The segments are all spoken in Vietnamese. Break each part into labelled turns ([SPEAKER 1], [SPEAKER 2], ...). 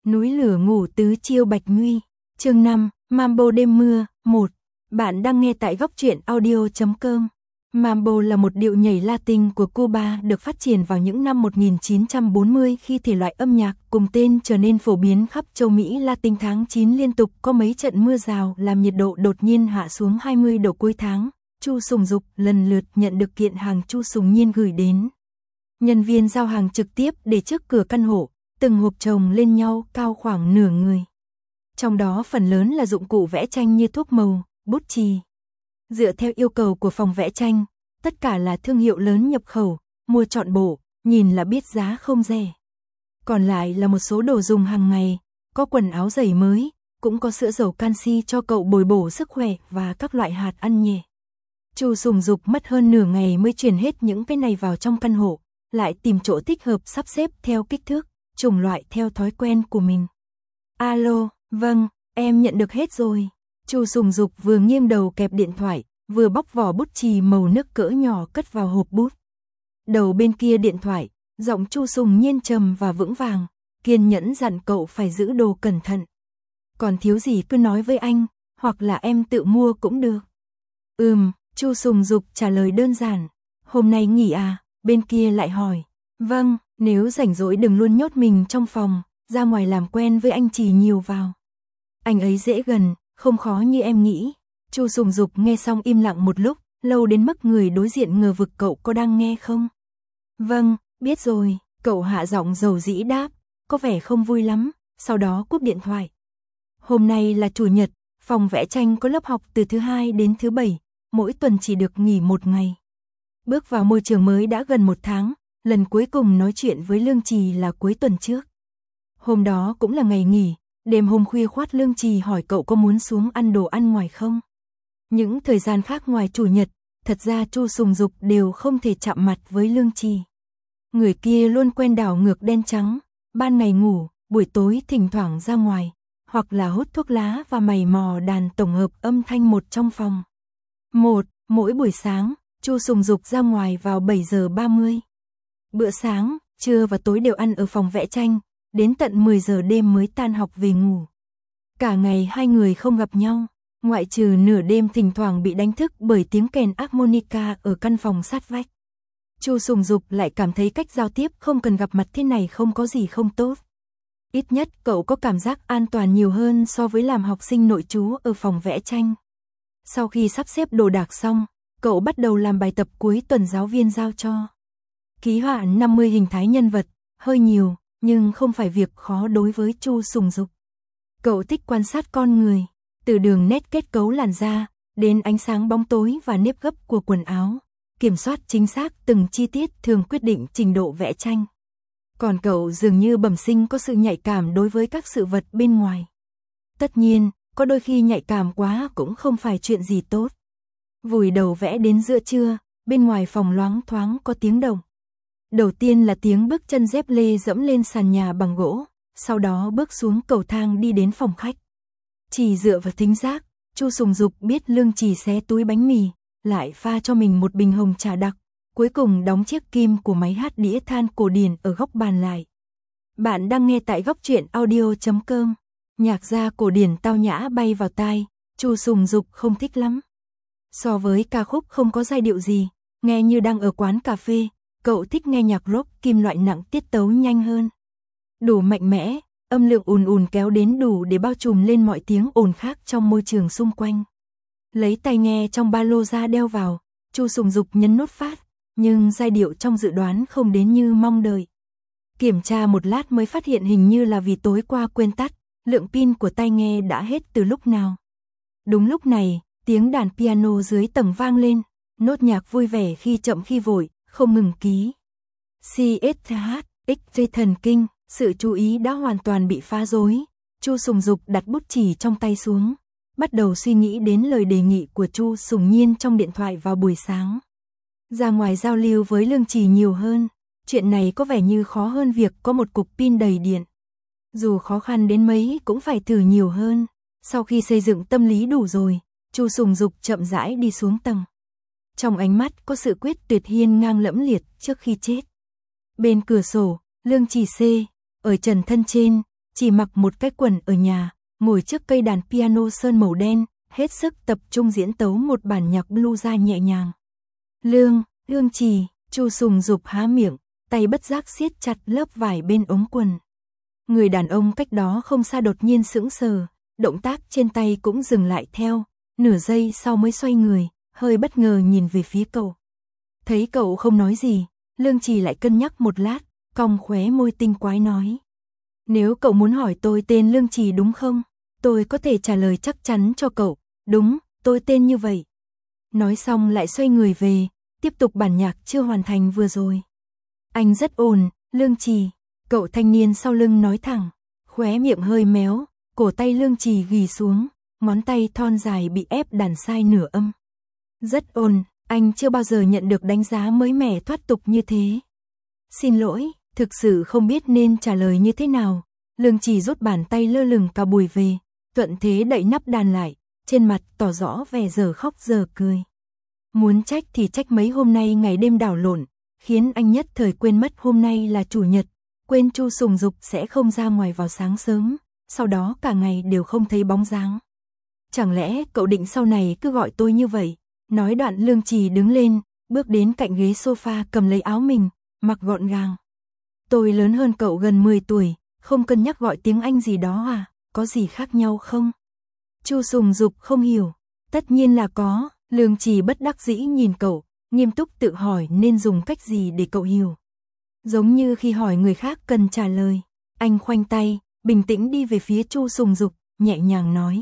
[SPEAKER 1] Núi lửa ngủ tứ chiêu Bạch Nguy. Chương 5, Mambo đêm mưa, 1. Bạn đang nghe tại góc truyện audio.com. Mambo là một điệu nhảy Latin của Cuba được phát triển vào những năm 1940 khi thể loại âm nhạc cùng tên trở nên phổ biến khắp châu Mỹ Latin. Tháng 9 liên tục có mấy trận mưa rào làm nhiệt độ đột nhiên hạ xuống 20 độ cuối tháng. Chu Sùng Dục lần lượt nhận được kiện hàng Chu Sùng Nhiên gửi đến. Nhân viên giao hàng trực tiếp để trước cửa căn hộ, từng hộp chồng lên nhau cao khoảng nửa người. Trong đó phần lớn là dụng cụ vẽ tranh như thuốc màu, bút chì. Dựa theo yêu cầu của phòng vẽ tranh, tất cả là thương hiệu lớn nhập khẩu, mua trọn bộ, nhìn là biết giá không rẻ. Còn lại là một số đồ dùng hàng ngày, có quần áo giày mới, cũng có sữa dầu canxi cho cậu bồi bổ sức khỏe và các loại hạt ăn nhẹ. Chu Sùng Dục mất hơn nửa ngày mới chuyển hết những cái này vào trong căn hộ, lại tìm chỗ thích hợp sắp xếp theo kích thước, chủng loại theo thói quen của mình. Alo, vâng, em nhận được hết rồi. Chu Sùng Dục vừa nghiêng đầu kẹp điện thoại, vừa bóc vỏ bút chì màu nước cỡ nhỏ cất vào hộp bút. Đầu bên kia điện thoại, giọng Chu Sùng Nhiên trầm và vững vàng, kiên nhẫn dặn cậu phải giữ đồ cẩn thận. Còn thiếu gì cứ nói với anh, hoặc là em tự mua cũng được. Chu Sùng Dục trả lời đơn giản. Hôm nay nghỉ à? Bên kia lại hỏi. Vâng, nếu rảnh rỗi đừng luôn nhốt mình trong phòng, ra ngoài làm quen với anh Trì nhiều vào. Anh ấy dễ gần, không khó như em nghĩ. Chu Sùng Dục nghe xong im lặng một lúc, lâu đến mức người đối diện ngờ vực cậu có đang nghe không. Vâng, biết rồi, cậu hạ giọng dầu dĩ đáp, có vẻ không vui lắm, sau đó cúp điện thoại. Hôm nay là chủ nhật, phòng vẽ tranh có lớp học từ thứ hai đến thứ bảy, mỗi tuần chỉ được nghỉ một ngày. Bước vào môi trường mới đã gần một tháng, lần cuối cùng nói chuyện với Lương Trì là cuối tuần trước. Hôm đó cũng là ngày nghỉ, đêm hôm khuya khoắt Lương Trì hỏi cậu có muốn xuống ăn đồ ăn ngoài không. Những thời gian khác ngoài chủ nhật, thật ra Chu Sùng Dục đều không thể chạm mặt với Lương Trì. Người kia luôn quen đảo ngược đen trắng, ban ngày ngủ, buổi tối thỉnh thoảng ra ngoài, hoặc là hút thuốc lá và mày mò đàn tổng hợp âm thanh một trong phòng. Mỗi buổi sáng, Chu Sùng Dục ra ngoài vào 7 giờ 30. Bữa sáng, trưa và tối đều ăn ở phòng vẽ tranh, đến tận 10 giờ đêm mới tan học về ngủ. Cả ngày hai người không gặp nhau, ngoại trừ nửa đêm thỉnh thoảng bị đánh thức bởi tiếng kèn harmonica ở căn phòng sát vách. Chu Sùng Dục lại cảm thấy cách giao tiếp không cần gặp mặt thế này không có gì không tốt. Ít nhất cậu có cảm giác an toàn nhiều hơn so với làm học sinh nội trú ở phòng vẽ tranh. Sau khi sắp xếp đồ đạc xong, cậu bắt đầu làm bài tập cuối tuần giáo viên giao cho. Ký họa 50 hình thái nhân vật, hơi nhiều, nhưng không phải việc khó đối với Chu Sùng Dục. Cậu thích quan sát con người, từ đường nét kết cấu làn da, đến ánh sáng bóng tối và nếp gấp của quần áo. Kiểm soát chính xác từng chi tiết thường quyết định trình độ vẽ tranh. Còn cậu dường như bẩm sinh có sự nhạy cảm đối với các sự vật bên ngoài. Tất nhiên, có đôi khi nhạy cảm quá cũng không phải chuyện gì tốt. Vùi đầu vẽ đến giữa trưa, bên ngoài phòng loáng thoáng có tiếng động. Đầu tiên là tiếng bước chân dép lê dẫm lên sàn nhà bằng gỗ, sau đó bước xuống cầu thang đi đến phòng khách. Chỉ dựa vào thính giác, Chu Sùng Dục biết Lương Trì xé túi bánh mì, lại pha cho mình một bình hồng trà đặc, cuối cùng đóng chiếc kim của máy hát đĩa than cổ điển ở góc bàn lại. Bạn đang nghe tại góc truyện audio.com. Nhạc gia cổ điển tao nhã bay vào tai, Chu Sùng Dục không thích lắm. So với ca khúc không có giai điệu gì, nghe như đang ở quán cà phê, cậu thích nghe nhạc rock kim loại nặng tiết tấu nhanh hơn. Đủ mạnh mẽ, âm lượng ùn ùn kéo đến đủ để bao trùm lên mọi tiếng ồn khác trong môi trường xung quanh. Lấy tai nghe trong ba lô ra đeo vào, Chu Sùng Dục nhấn nút phát, nhưng giai điệu trong dự đoán không đến như mong đợi. Kiểm tra một lát mới phát hiện hình như là vì tối qua quên tắt, lượng pin của tai nghe đã hết từ lúc nào. Đúng lúc này, tiếng đàn piano dưới tầng vang lên, nốt nhạc vui vẻ khi chậm khi vội, không ngừng ký. CSH, thần kinh, sự chú ý đã hoàn toàn bị phá rối. Chu Sùng Dục đặt bút chì trong tay xuống, bắt đầu suy nghĩ đến lời đề nghị của Chu Sùng Nhiên trong điện thoại vào buổi sáng. Ra ngoài giao lưu với Lương Trì nhiều hơn, chuyện này có vẻ như khó hơn việc có một cục pin đầy điện. Dù khó khăn đến mấy cũng phải thử nhiều hơn. Sau khi xây dựng tâm lý đủ rồi, Chu Sùng Dục chậm rãi đi xuống tầng. Trong ánh mắt có sự quyết tuyệt hiên ngang lẫm liệt trước khi chết. Bên cửa sổ, Lương Trì ở trần thân trên, chỉ mặc một cái quần ở nhà, ngồi trước cây đàn piano sơn màu đen, hết sức tập trung diễn tấu một bản nhạc blues nhẹ nhàng. Lương Trì, Chu Sùng Dục há miệng, tay bất giác siết chặt lớp vải bên ống quần. Người đàn ông cách đó không xa đột nhiên sững sờ, động tác trên tay cũng dừng lại theo, nửa giây sau mới xoay người, hơi bất ngờ nhìn về phía cậu. Thấy cậu không nói gì, Lương Trì lại cân nhắc một lát, cong khóe môi tinh quái nói. Nếu cậu muốn hỏi tôi tên Lương Trì đúng không? Tôi có thể trả lời chắc chắn cho cậu, đúng, tôi tên như vậy. Nói xong lại xoay người về, tiếp tục bản nhạc chưa hoàn thành vừa rồi. Anh rất ổn, Lương Trì, cậu thanh niên sau lưng nói thẳng, khóe miệng hơi méo, cổ tay Lương Trì ghì xuống, ngón tay thon dài bị ép đàn sai nửa âm. Rất ổn, anh chưa bao giờ nhận được đánh giá mới mẻ thoát tục như thế. Xin lỗi, thực sự không biết nên trả lời như thế nào. Lương Trì rút bàn tay lơ lửng cả bùi về, thuận thế đậy nắp đàn lại, trên mặt tỏ rõ vẻ giờ khóc giờ cười. Muốn trách thì trách mấy hôm nay ngày đêm đảo lộn, khiến anh nhất thời quên mất hôm nay là chủ nhật, quên Chu Sùng Dục sẽ không ra ngoài vào sáng sớm, sau đó cả ngày đều không thấy bóng dáng. Chẳng lẽ cậu định sau này cứ gọi tôi như vậy? Nói đoạn Lương Trì đứng lên, bước đến cạnh ghế sofa cầm lấy áo mình, mặc gọn gàng. Tôi lớn hơn cậu gần 10 tuổi, không cân nhắc gọi tiếng Anh gì đó à, có gì khác nhau không? Chu Sùng Dục không hiểu, tất nhiên là có, Lương Trì bất đắc dĩ nhìn cậu, nghiêm túc tự hỏi nên dùng cách gì để cậu hiểu. Giống như khi hỏi người khác cần trả lời, anh khoanh tay, bình tĩnh đi về phía Chu Sùng Dục, nhẹ nhàng nói.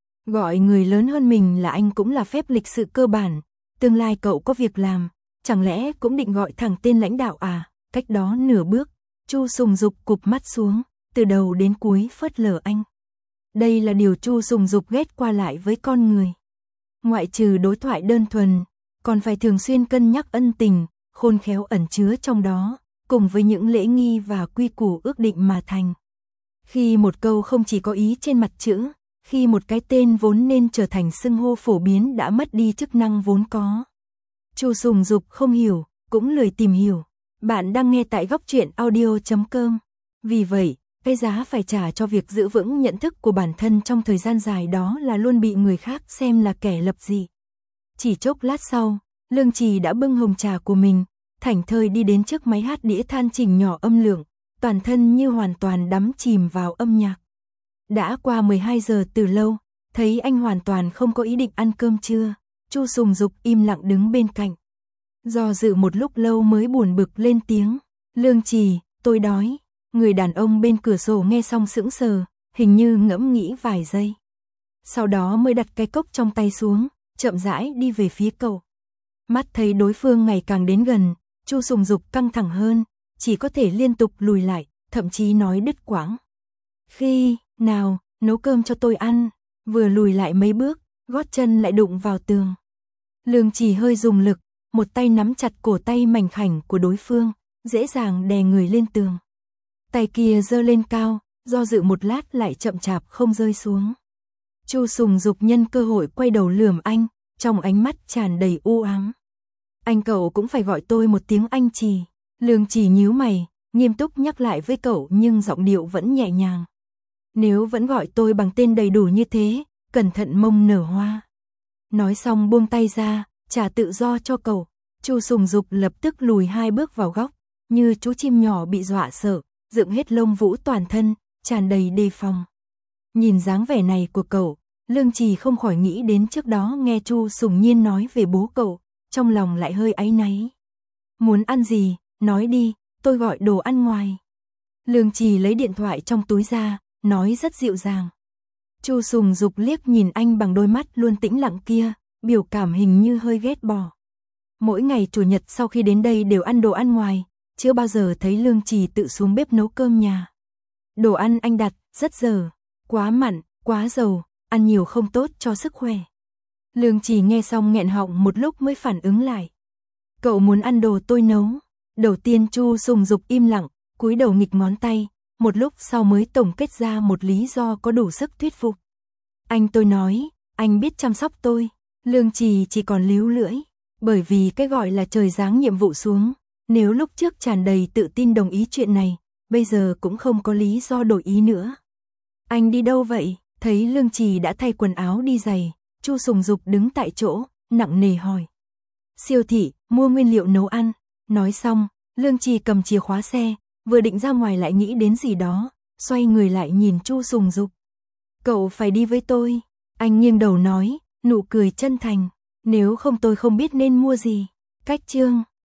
[SPEAKER 1] Gọi người lớn hơn mình là anh cũng là phép lịch sự cơ bản, tương lai cậu có việc làm, chẳng lẽ cũng định gọi thẳng tên lãnh đạo à? Cách đó nửa bước, Chu Sùng Dục cụp mắt xuống, từ đầu đến cuối phớt lờ anh. Đây là điều Chu Sùng Dục ghét qua lại với con người. Ngoại trừ đối thoại đơn thuần, còn phải thường xuyên cân nhắc ân tình, khôn khéo ẩn chứa trong đó, cùng với những lễ nghi và quy củ ước định mà thành. Khi một câu không chỉ có ý trên mặt chữ, khi một cái tên vốn nên trở thành xưng hô phổ biến đã mất đi chức năng vốn có. Chu Sùng Dục không hiểu, cũng lười tìm hiểu. Bạn đang nghe tại góc truyện audio.com. Vì vậy, cái giá phải trả cho việc giữ vững nhận thức của bản thân trong thời gian dài đó là luôn bị người khác xem là kẻ lập dị. Chỉ chốc lát sau, Lương Trì đã bưng hồng trà của mình, thảnh thơi đi đến trước máy hát đĩa than chỉnh nhỏ âm lượng, toàn thân như hoàn toàn đắm chìm vào âm nhạc. Đã qua 12 giờ từ lâu, thấy anh hoàn toàn không có ý định ăn cơm trưa, Chu Sùng Dục im lặng đứng bên cạnh. Do dự một lúc lâu mới buồn bực lên tiếng, Lương Trì, tôi đói. Người đàn ông bên cửa sổ nghe xong sững sờ, hình như ngẫm nghĩ vài giây. Sau đó mới đặt cái cốc trong tay xuống, chậm rãi đi về phía cậu. Mắt thấy đối phương ngày càng đến gần, Chu Sùng Dục căng thẳng hơn, chỉ có thể liên tục lùi lại, thậm chí nói đứt quãng. Khi nào, nấu cơm cho tôi ăn, vừa lùi lại mấy bước, gót chân lại đụng vào tường. Lương Trì hơi dùng lực, một tay nắm chặt cổ tay mảnh khảnh của đối phương, dễ dàng đè người lên tường. Tay kia giơ lên cao, do dự một lát lại chậm chạp không rơi xuống. Chu Sùng Dục nhân cơ hội quay đầu lườm anh, trong ánh mắt tràn đầy u ám. Anh cậu cũng phải gọi tôi một tiếng anh Trì. Lương Trì nhíu mày, nghiêm túc nhắc lại với cậu nhưng giọng điệu vẫn nhẹ nhàng. Nếu vẫn gọi tôi bằng tên đầy đủ như thế, cẩn thận mông nở hoa. Nói xong buông tay ra, trả tự do cho cậu. Chu Sùng Dục lập tức lùi 2 bước vào góc, như chú chim nhỏ bị dọa sợ, dựng hết lông vũ toàn thân, tràn đầy đề phòng. Nhìn dáng vẻ này của cậu, Lương Trì không khỏi nghĩ đến trước đó nghe Chu Sùng Nhiên nói về bố cậu, trong lòng lại hơi áy náy. Muốn ăn gì, nói đi, tôi gọi đồ ăn ngoài. Lương Trì lấy điện thoại trong túi ra, nói rất dịu dàng. Chu Sùng Dục liếc nhìn anh bằng đôi mắt luôn tĩnh lặng kia, biểu cảm hình như hơi ghét bỏ. Mỗi ngày chủ nhật sau khi đến đây đều ăn đồ ăn ngoài, chưa bao giờ thấy Lương Trì tự xuống bếp nấu cơm nhà. Đồ ăn anh đặt, rất dở, quá mặn, quá dầu, ăn nhiều không tốt cho sức khỏe. Lương Trì nghe xong nghẹn họng một lúc mới phản ứng lại. Cậu muốn ăn đồ tôi nấu. Đầu tiên Chu Sùng Dục im lặng, cúi đầu nghịch ngón tay, một lúc sau mới tổng kết ra một lý do có đủ sức thuyết phục. Tôi nói, anh biết chăm sóc tôi. Lương Trì chỉ còn líu lưỡi, bởi vì cái gọi là trời giáng nhiệm vụ xuống. Nếu lúc trước tràn đầy tự tin đồng ý chuyện này, bây giờ cũng không có lý do đổi ý nữa. Anh đi đâu vậy? Thấy Lương Trì đã thay quần áo đi giày, Chu Sùng Dục đứng tại chỗ, nặng nề hỏi. Siêu thị, mua nguyên liệu nấu ăn. Nói xong, Lương Trì cầm chìa khóa xe, vừa định ra ngoài lại nghĩ đến gì đó, xoay người lại nhìn Chu Sùng Dục. Cậu phải đi với tôi. Anh nghiêng đầu nói, nụ cười chân thành. Nếu không tôi không biết nên mua gì. Cách chương